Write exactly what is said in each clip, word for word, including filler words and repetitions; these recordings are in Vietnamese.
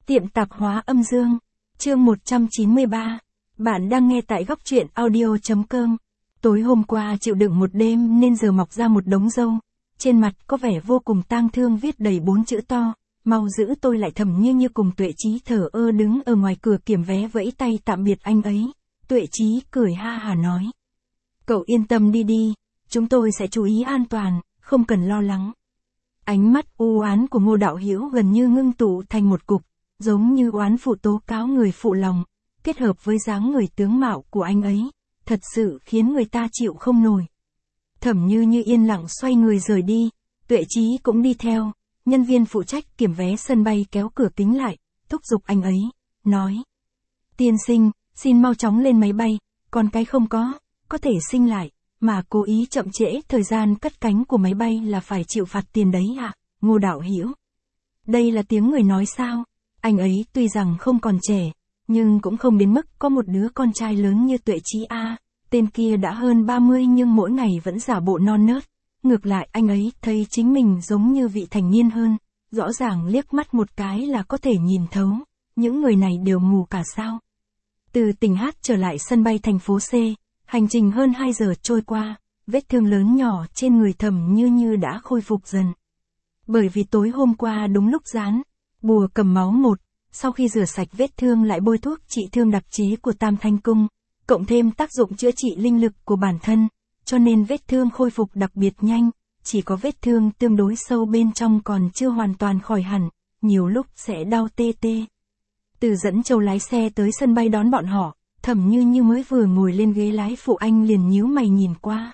Tiệm tạp hóa âm dương, chương một trăm chín mươi ba. Bạn đang nghe tại góc truyện audio.com. Tối hôm qua chịu đựng một đêm nên giờ mọc ra một đống râu. Trên mặt có vẻ vô cùng tang thương viết đầy bốn chữ to, mau giữ tôi lại. Thẩm Như Như cùng Tuệ Chí thở ơ đứng ở ngoài cửa kiểm vé vẫy tay tạm biệt anh ấy. Tuệ Chí cười ha hả nói. Cậu yên tâm đi đi, chúng tôi sẽ chú ý an toàn, không cần lo lắng. Ánh mắt u oán của Ngô Đạo Hiểu gần như ngưng tụ thành một cục, giống như oán phụ tố cáo người phụ lòng, kết hợp với dáng người tướng mạo của anh ấy, thật sự khiến người ta chịu không nổi. Thẩm Như Như yên lặng xoay người rời đi, Tuệ Chí cũng đi theo, nhân viên phụ trách kiểm vé sân bay kéo cửa kính lại, thúc giục anh ấy, nói. Tiên sinh, xin mau chóng lên máy bay, còn cái không có, có thể sinh lại, mà cố ý chậm trễ thời gian cất cánh của máy bay là phải chịu phạt tiền đấy à, Ngô Đạo Hiểu. Đây là tiếng người nói sao, anh ấy tuy rằng không còn trẻ, nhưng cũng không đến mức có một đứa con trai lớn như Tuệ Chí a. Tên kia đã hơn ba mươi nhưng mỗi ngày vẫn giả bộ non nớt, ngược lại anh ấy thấy chính mình giống như vị thành niên hơn, rõ ràng liếc mắt một cái là có thể nhìn thấu, những người này đều mù cả sao. Từ tỉnh Hát trở lại sân bay thành phố C, hành trình hơn hai giờ trôi qua, vết thương lớn nhỏ trên người Thẩm Như Như đã khôi phục dần. Bởi vì tối hôm qua đúng lúc dán bùa cầm máu một, sau khi rửa sạch vết thương lại bôi thuốc trị thương đặc chế của Tam Thanh Cung, cộng thêm tác dụng chữa trị linh lực của bản thân, cho nên vết thương khôi phục đặc biệt nhanh, chỉ có vết thương tương đối sâu bên trong còn chưa hoàn toàn khỏi hẳn, nhiều lúc sẽ đau tê tê. Từ Dẫn Châu lái xe tới sân bay đón bọn họ, Thẩm Như Như mới vừa ngồi lên ghế lái phụ anh liền nhíu mày nhìn qua.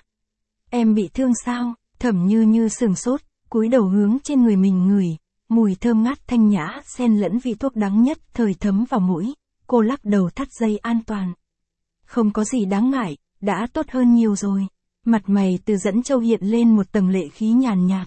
Em bị thương sao? Thẩm Như Như sửng sốt, cúi đầu hướng trên người mình ngửi, mùi thơm ngát thanh nhã xen lẫn vị thuốc đắng nhất thời thấm vào mũi, cô lắc đầu thắt dây an toàn. Không có gì đáng ngại, đã tốt hơn nhiều rồi. Mặt mày Từ Dẫn Châu hiện lên một tầng lệ khí nhàn nhạt.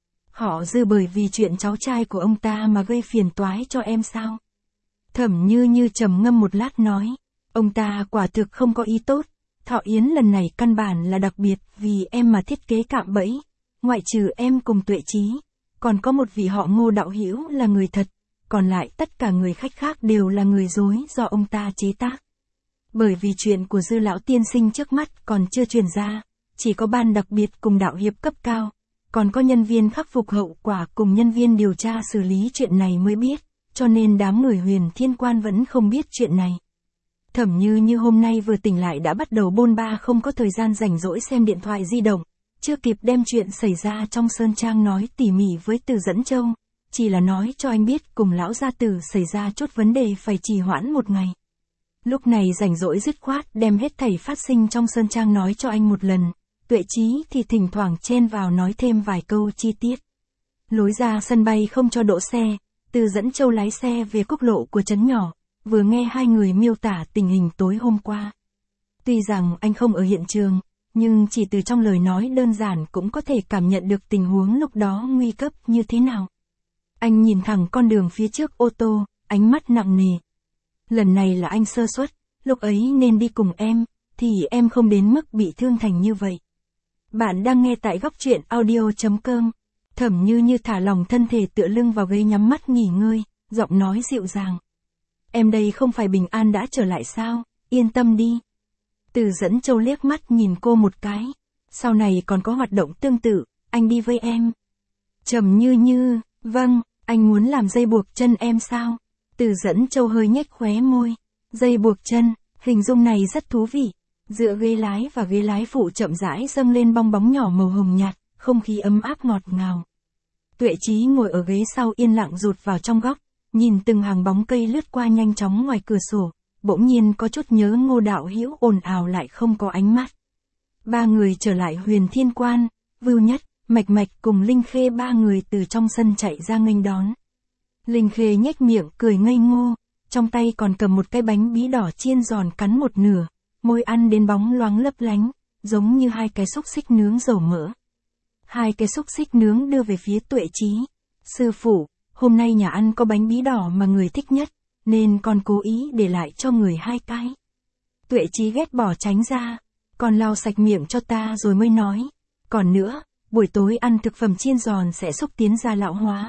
Họ Dư bởi vì chuyện cháu trai của ông ta mà gây phiền toái cho em sao? Thẩm Như Như trầm ngâm một lát nói. Ông ta quả thực không có ý tốt, Thọ Yến lần này căn bản là đặc biệt vì em mà thiết kế cạm bẫy, ngoại trừ em cùng Tuệ Chí, còn có một vị họ Ngô Đạo Hiểu là người thật, còn lại tất cả người khách khác đều là người dối do ông ta chế tác. Bởi vì chuyện của Dư lão tiên sinh trước mắt còn chưa truyền ra, chỉ có ban đặc biệt cùng đạo hiệp cấp cao, còn có nhân viên khắc phục hậu quả cùng nhân viên điều tra xử lý chuyện này mới biết, cho nên đám người Huyền Thiên Quan vẫn không biết chuyện này. Thẩm Như Như hôm nay vừa tỉnh lại đã bắt đầu bôn ba không có thời gian rảnh rỗi xem điện thoại di động, chưa kịp đem chuyện xảy ra trong Sơn Trang nói tỉ mỉ với Từ Dẫn Châu, chỉ là nói cho anh biết cùng lão gia tử xảy ra chút vấn đề phải trì hoãn một ngày. Lúc này rảnh rỗi dứt khoát đem hết thảy phát sinh trong Sơn Trang nói cho anh một lần, Tuệ Chí thì thỉnh thoảng chen vào nói thêm vài câu chi tiết. Lối ra sân bay không cho đỗ xe, Từ Dẫn Châu lái xe về quốc lộ của trấn nhỏ, vừa nghe hai người miêu tả tình hình tối hôm qua. Tuy rằng anh không ở hiện trường, nhưng chỉ từ trong lời nói đơn giản cũng có thể cảm nhận được tình huống lúc đó nguy cấp như thế nào. Anh nhìn thẳng con đường phía trước ô tô, ánh mắt nặng nề. Lần này là anh sơ suất, lúc ấy nên đi cùng em, thì em không đến mức bị thương thành như vậy. Bạn đang nghe tại góc truyện audio.com. Thẩm Như Như thả lỏng thân thể tựa lưng vào ghế nhắm mắt nghỉ ngơi, giọng nói dịu dàng. Em đây không phải bình an đã trở lại sao, yên tâm đi. Từ Dẫn Châu liếc mắt nhìn cô một cái. Sau này còn có hoạt động tương tự, anh đi với em. Trầm Như Như, vâng, anh muốn làm dây buộc chân em sao? Từ Dẫn Châu hơi nhếch khóe môi. Dây buộc chân, hình dung này rất thú vị. Dựa ghế lái và ghế lái phụ chậm rãi dâng lên bong bóng nhỏ màu hồng nhạt, không khí ấm áp ngọt ngào. Tuệ Chí ngồi ở ghế sau yên lặng rụt vào trong góc, nhìn từng hàng bóng cây lướt qua nhanh chóng ngoài cửa sổ, bỗng nhiên có chút nhớ Ngô Đạo Hiểu ồn ào lại không có ánh mắt. Ba người trở lại Huyền Thiên Quan, Vưu Nhất, Mạch Mạch cùng Linh Khê ba người từ trong sân chạy ra nghênh đón. Linh Khê nhếch miệng cười ngây ngô, trong tay còn cầm một cái bánh bí đỏ chiên giòn cắn một nửa, môi ăn đến bóng loáng lấp lánh, giống như hai cái xúc xích nướng dầu mỡ. Hai cái xúc xích nướng đưa về phía Tuệ Chí. Sư phụ, hôm nay nhà ăn có bánh bí đỏ mà người thích nhất, nên con cố ý để lại cho người hai cái. Tuệ Chí ghét bỏ tránh ra, còn lau sạch miệng cho ta rồi mới nói. Còn nữa, buổi tối ăn thực phẩm chiên giòn sẽ xúc tiến ra lão hóa,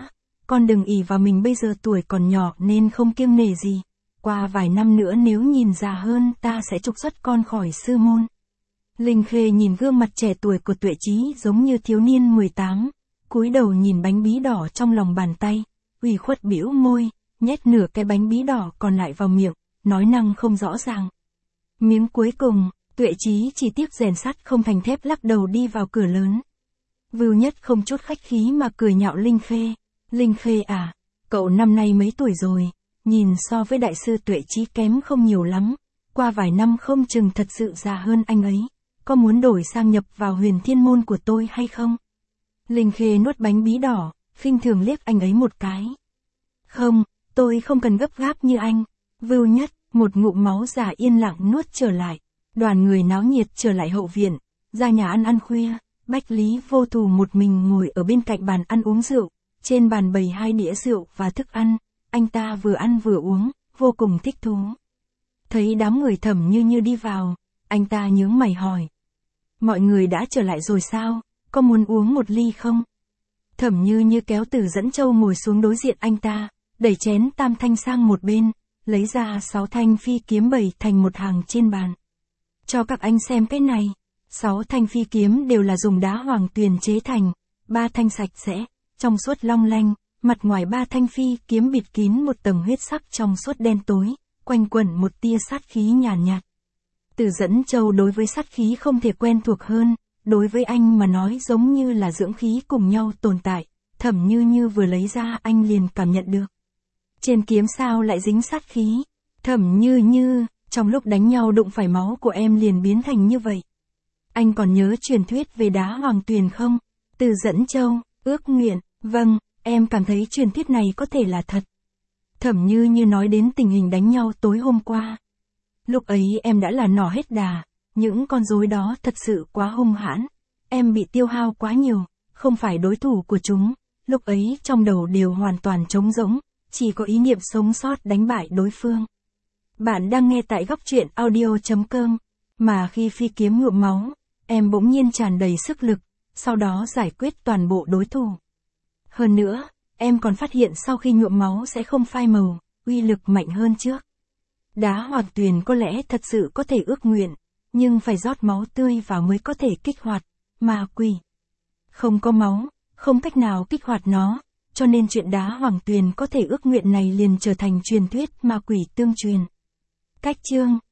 con đừng ỷ vào mình bây giờ tuổi còn nhỏ nên không kiêng nể gì. Qua vài năm nữa nếu nhìn già hơn ta sẽ trục xuất con khỏi sư môn. Linh Khê nhìn gương mặt trẻ tuổi của Tuệ Chí giống như thiếu niên mười tám, cúi đầu nhìn bánh bí đỏ trong lòng bàn tay, ủy khuất bĩu môi, nhét nửa cái bánh bí đỏ còn lại vào miệng, nói năng không rõ ràng. Miếng cuối cùng, Tuệ Chí chỉ tiếc rèn sắt không thành thép lắc đầu đi vào cửa lớn. Vưu Nhất không chút khách khí mà cười nhạo Linh Khê. Linh Khê à, cậu năm nay mấy tuổi rồi, nhìn so với đại sư Tuệ Chí kém không nhiều lắm, qua vài năm không chừng thật sự già hơn anh ấy, có muốn đổi sang nhập vào Huyền Thiên môn của tôi hay không? Linh Khê nuốt bánh bí đỏ, khinh thường liếc anh ấy một cái. Không, tôi không cần gấp gáp như anh. Vưu Nhất, một ngụm máu giả yên lặng nuốt trở lại. Đoàn người náo nhiệt trở lại hậu viện, ra nhà ăn ăn khuya, Bách Lý Vô Thù một mình ngồi ở bên cạnh bàn ăn uống rượu, trên bàn bày hai đĩa rượu và thức ăn, anh ta vừa ăn vừa uống, vô cùng thích thú. Thấy đám người Thẩm Như Như đi vào, anh ta nhướng mày hỏi. Mọi người đã trở lại rồi sao, có muốn uống một ly không? Thẩm Như Như kéo Từ Dẫn Châu ngồi xuống đối diện anh ta, đẩy chén tam thanh sang một bên, lấy ra sáu thanh phi kiếm bày thành một hàng trên bàn. Cho các anh xem cái này, sáu thanh phi kiếm đều là dùng đá hoàng tuyền chế thành, ba thanh sạch sẽ, trong suốt long lanh, mặt ngoài ba thanh phi kiếm bịt kín một tầng huyết sắc trong suốt đen tối, quanh quẩn một tia sát khí nhàn nhạt, nhạt. Từ Dẫn Châu đối với sát khí không thể quen thuộc hơn, đối với anh mà nói giống như là dưỡng khí cùng nhau tồn tại, Thẩm Như Như vừa lấy ra anh liền cảm nhận được. Trên kiếm sao lại dính sát khí? Thẩm Như Như, trong lúc đánh nhau đụng phải máu của em liền biến thành như vậy. Anh còn nhớ truyền thuyết về đá hoàng tuyền không? Từ Dẫn Châu, ước nguyện, vâng, em cảm thấy truyền thuyết này có thể là thật. Thẩm Như Như nói đến tình hình đánh nhau tối hôm qua. Lúc ấy em đã là nỏ hết đà, những con rối đó thật sự quá hung hãn. Em bị tiêu hao quá nhiều, không phải đối thủ của chúng, lúc ấy trong đầu đều hoàn toàn trống rỗng, chỉ có ý niệm sống sót đánh bại đối phương. Bạn đang nghe tại góc truyện audio chấm com, mà khi phi kiếm nhuộm máu, em bỗng nhiên tràn đầy sức lực, sau đó giải quyết toàn bộ đối thủ. Hơn nữa, em còn phát hiện sau khi nhuộm máu sẽ không phai màu, uy lực mạnh hơn trước. Đá hoàng tuyền có lẽ thật sự có thể ước nguyện, nhưng phải rót máu tươi vào mới có thể kích hoạt, ma quỷ. Không có máu, không cách nào kích hoạt nó, cho nên chuyện đá hoàng tuyền có thể ước nguyện này liền trở thành truyền thuyết ma quỷ tương truyền. Cách chương